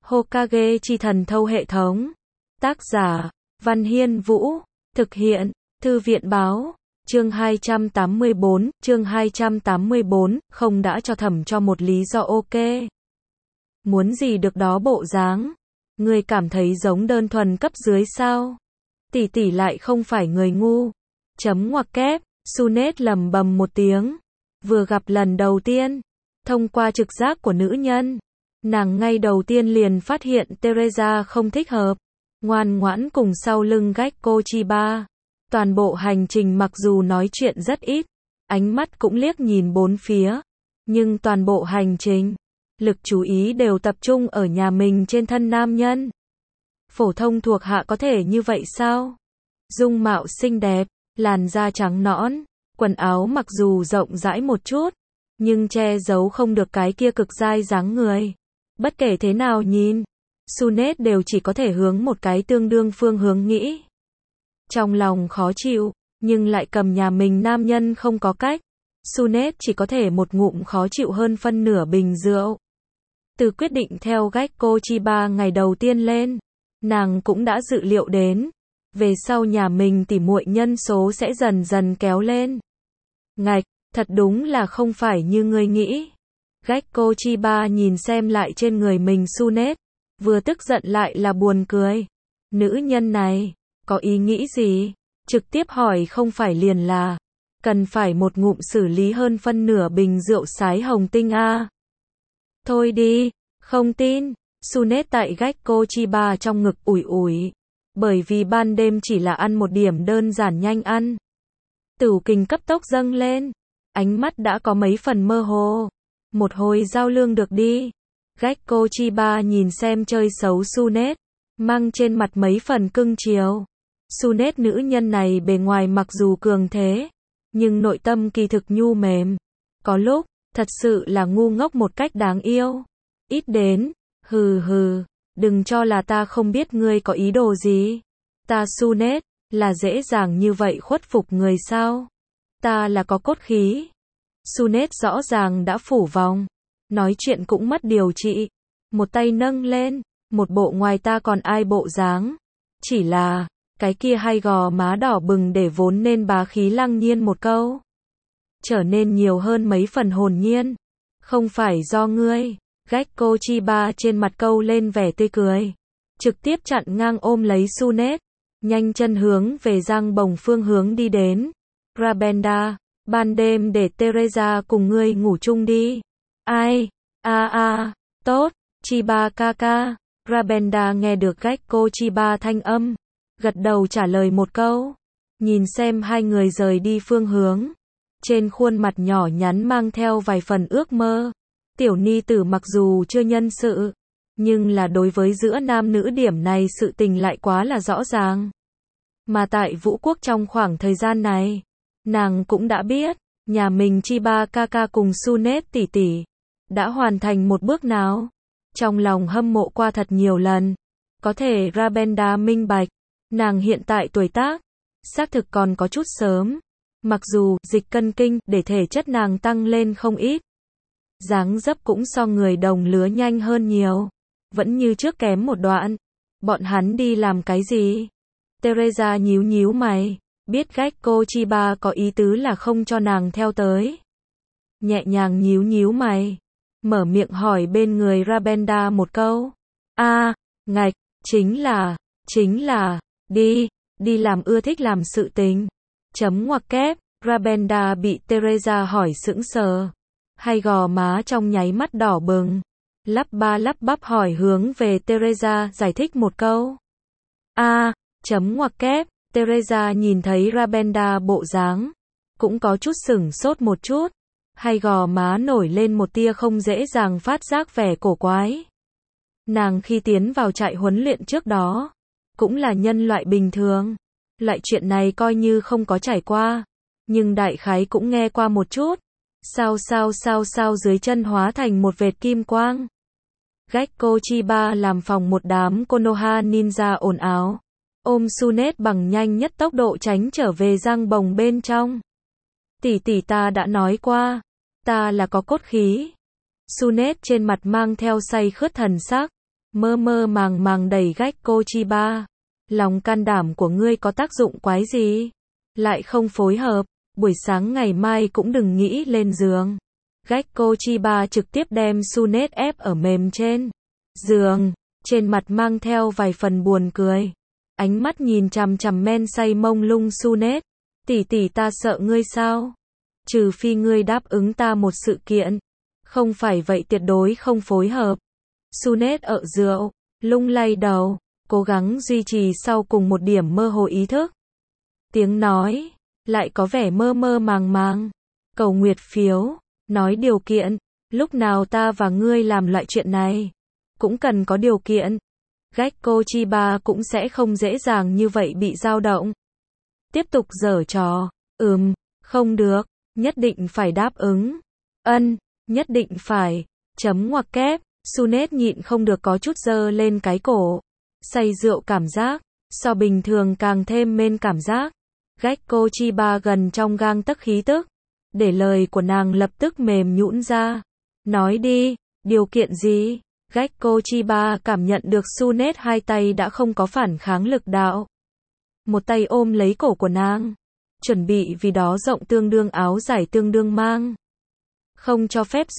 Hokage chi thần thâu hệ thống. Tác giả, Văn Hiên Vũ. Thực hiện, Thư viện báo. Chương 284, không đã cho thẩm cho một lý do ok. Muốn gì được đó bộ dáng. Ngươi cảm thấy giống đơn thuần cấp dưới sao? Tỷ tỷ lại không phải người ngu. Chấm ngoặc kép, Sunet lầm bầm một tiếng. Vừa gặp lần đầu tiên, thông qua trực giác của nữ nhân, nàng ngay đầu tiên liền phát hiện Teresa không thích hợp. Ngoan ngoãn cùng sau lưng Gekko Chiba. Toàn bộ hành trình mặc dù nói chuyện rất ít, ánh mắt cũng liếc nhìn bốn phía, nhưng toàn bộ hành trình, lực chú ý đều tập trung ở nhà mình trên thân nam nhân. Phổ thông thuộc hạ có thể như vậy sao? Dung mạo xinh đẹp, làn da trắng nõn, quần áo mặc dù rộng rãi một chút, nhưng che giấu không được cái kia cực dai dáng người. Bất kể thế nào nhìn, Sunet đều chỉ có thể hướng một cái tương đương phương hướng nghĩ. Trong lòng khó chịu, nhưng lại cầm nhà mình nam nhân không có cách. Sunet chỉ có thể một ngụm khó chịu hơn phân nửa bình rượu. Từ quyết định theo Gekko Chiba ngày đầu tiên lên, nàng cũng đã dự liệu đến, về sau nhà mình tỉ muội nhân số sẽ dần dần kéo lên. Ngạch, thật đúng là không phải như ngươi nghĩ. Gekko Chiba nhìn xem lại trên người mình Sunet, vừa tức giận lại là buồn cười. Nữ nhân này, có ý nghĩ gì? Trực tiếp hỏi không phải liền là, cần phải một ngụm xử lý hơn phân nửa bình rượu sái hồng tinh a. Thôi đi, không tin. Sunet tại Gekko Chiba trong ngực ủi ủi. Bởi vì ban đêm chỉ là ăn một điểm đơn giản nhanh ăn. Tửu kình cấp tốc dâng lên, ánh mắt đã có mấy phần mơ hồ. Một hồi giao lương được đi. Gekko Chiba nhìn xem chơi xấu Sunet, mang trên mặt mấy phần cưng chiều. Sunet nữ nhân này bề ngoài mặc dù cường thế, nhưng nội tâm kỳ thực nhu mềm. Có lúc, thật sự là ngu ngốc một cách đáng yêu. Ít đến, hừ hừ, đừng cho là ta không biết ngươi có ý đồ gì. Ta Sunet, là dễ dàng như vậy khuất phục người sao? Ta là có cốt khí. Sunet rõ ràng đã phủ vòng, nói chuyện cũng mất điều trị. Một tay nâng lên, một bộ ngoài ta còn ai bộ dáng. Chỉ là, cái kia hai gò má đỏ bừng để vốn nên bá khí lăng nhiên một câu, trở nên nhiều hơn mấy phần hồn nhiên. Không phải do ngươi. Gekko Chiba trên mặt câu lên vẻ tươi cười, trực tiếp chặn ngang ôm lấy Sunet, nhanh chân hướng về Giang Bồng phương hướng đi đến. Rabenda, ban đêm để Teresa cùng ngươi ngủ chung đi. Ai? Tốt, Chiba kaka. Rabenda nghe được Gekko Chiba thanh âm, gật đầu trả lời một câu. Nhìn xem hai người rời đi phương hướng, trên khuôn mặt nhỏ nhắn mang theo vài phần ước mơ. Tiểu ni tử mặc dù chưa nhân sự, nhưng là đối với giữa nam nữ điểm này sự tình lại quá là rõ ràng. Mà tại Vũ Quốc trong khoảng thời gian này, nàng cũng đã biết, nhà mình Chiba kaka cùng Sunet tỷ tỷ đã hoàn thành một bước nào. Trong lòng hâm mộ qua thật nhiều lần. Có thể Rabenda minh bạch, nàng hiện tại tuổi tác, xác thực còn có chút sớm. Mặc dù dịch cân kinh để thể chất nàng tăng lên không ít, dáng dấp cũng so người đồng lứa nhanh hơn nhiều, vẫn như trước kém một đoạn. Bọn hắn đi làm cái gì? Teresa nhíu nhíu mày, biết Gekko Chiba có ý tứ là không cho nàng theo tới. Nhẹ nhàng nhíu nhíu mày, mở miệng hỏi bên người Rabenda một câu. Ngạch, chính là, đi làm ưa thích làm sự tình. Chấm ngoặc kép, Rabenda bị Teresa hỏi sững sờ. Hai gò má trong nháy mắt đỏ bừng, lắp ba lắp bắp hỏi hướng về Teresa giải thích một câu. Chấm ngoặc kép, Teresa nhìn thấy Rabenda bộ dáng, cũng có chút sửng sốt một chút. Hai gò má nổi lên một tia không dễ dàng phát giác vẻ cổ quái. Nàng khi tiến vào trại huấn luyện trước đó, cũng là nhân loại bình thường. Loại chuyện này coi như không có trải qua, nhưng đại khái cũng nghe qua một chút. Sao dưới chân hóa thành một vệt kim quang. Gekko Chiba làm phòng một đám Konoha ninja ồn ào, ôm Sunet bằng nhanh nhất tốc độ tránh trở về Giang Bồng bên trong. Tỷ tỷ ta đã nói qua, ta là có cốt khí. Sunet trên mặt mang theo say khướt thần sắc, Mơ mơ màng màng đẩy Gekko Chiba. Lòng can đảm của ngươi có tác dụng quái gì? Lại không phối hợp, buổi sáng ngày mai cũng đừng nghĩ lên giường. Gekko Chiba trực tiếp đem Sunet ép ở mềm trên giường, trên mặt mang theo vài phần buồn cười. Ánh mắt nhìn chằm chằm men say mông lung Sunet. Tỷ tỷ ta sợ ngươi sao? Trừ phi ngươi đáp ứng ta một sự kiện. Không phải vậy tuyệt đối không phối hợp. Sunet ở rượu, lung lay đầu, cố gắng duy trì sau cùng một điểm mơ hồ ý thức. Tiếng nói, lại có vẻ mơ mơ màng màng. Cầu nguyệt phiếu, nói điều kiện, lúc nào ta và ngươi làm loại chuyện này, cũng cần có điều kiện. Gekko Chiba cũng sẽ không dễ dàng như vậy bị dao động. Tiếp tục giở trò, không được, nhất định phải đáp ứng. Nhất định phải, chấm ngoặc kép, Sunet nhịn không được có chút giơ lên cái cổ. Say rượu cảm giác, so bình thường càng thêm mên cảm giác. Gekko Chiba gần trong gang tấc khí tức, để lời của nàng lập tức mềm nhũn ra. Nói đi, điều kiện gì? Gekko Chiba cảm nhận được Sunet hai tay đã không có phản kháng lực đạo. Một tay ôm lấy cổ của nàng, chuẩn bị vì đó rộng tương đương áo giải tương đương mang. Không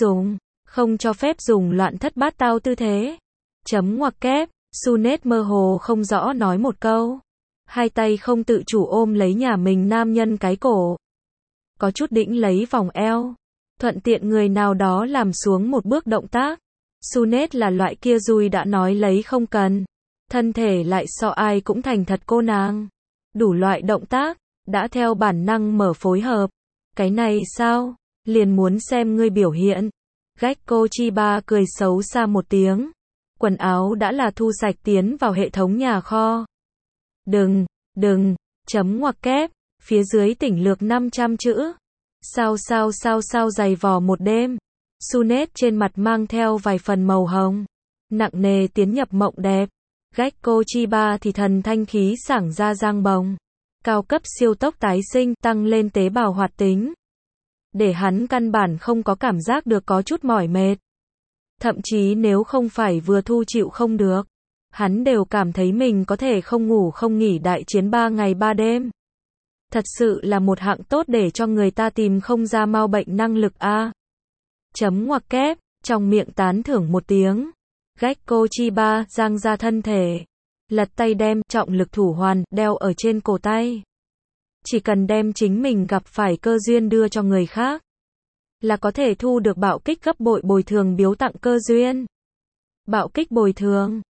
cho phép dùng loạn thất bát tao tư thế. Chấm ngoặc kép, Sunet mơ hồ không rõ nói một câu. Hai tay không tự chủ ôm lấy nhà mình nam nhân cái cổ. Có chút đĩnh lấy vòng eo. Thuận tiện người nào đó làm xuống một bước động tác. Sunet là loại kia dùi đã nói lấy không cần. Thân thể lại so ai cũng thành thật cô nàng. Đủ loại động tác, đã theo bản năng mở phối hợp. Cái này sao? Liền muốn xem ngươi biểu hiện. Gekko Chiba cười xấu xa một tiếng. Quần áo đã là thu sạch tiến vào hệ thống nhà kho. Đừng, chấm ngoặc kép, phía dưới tỉnh lược 500 chữ. Sao dày vò một đêm. Sunet trên mặt mang theo vài phần màu hồng. Nặng nề tiến nhập mộng đẹp. Gekko Chiba thì thần thanh khí sảng ra giang bồng. Cao cấp siêu tốc tái sinh tăng lên tế bào hoạt tính. Để hắn căn bản không có cảm giác được có chút mỏi mệt. Thậm chí nếu không phải vừa thu chịu không được, hắn đều cảm thấy mình có thể không ngủ không nghỉ đại chiến 3 ngày 3 đêm. Thật sự là một hạng tốt để cho người ta tìm không ra mau bệnh năng lực a. Chấm ngoặc kép, trong miệng tán thưởng một tiếng. Gekko Chiba giang ra thân thể, lật tay đem trọng lực thủ hoàn đeo ở trên cổ tay. Chỉ cần đem chính mình gặp phải cơ duyên đưa cho người khác, là có thể thu được bạo kích gấp bội bồi thường biếu tặng cơ duyên. Bạo kích bồi thường,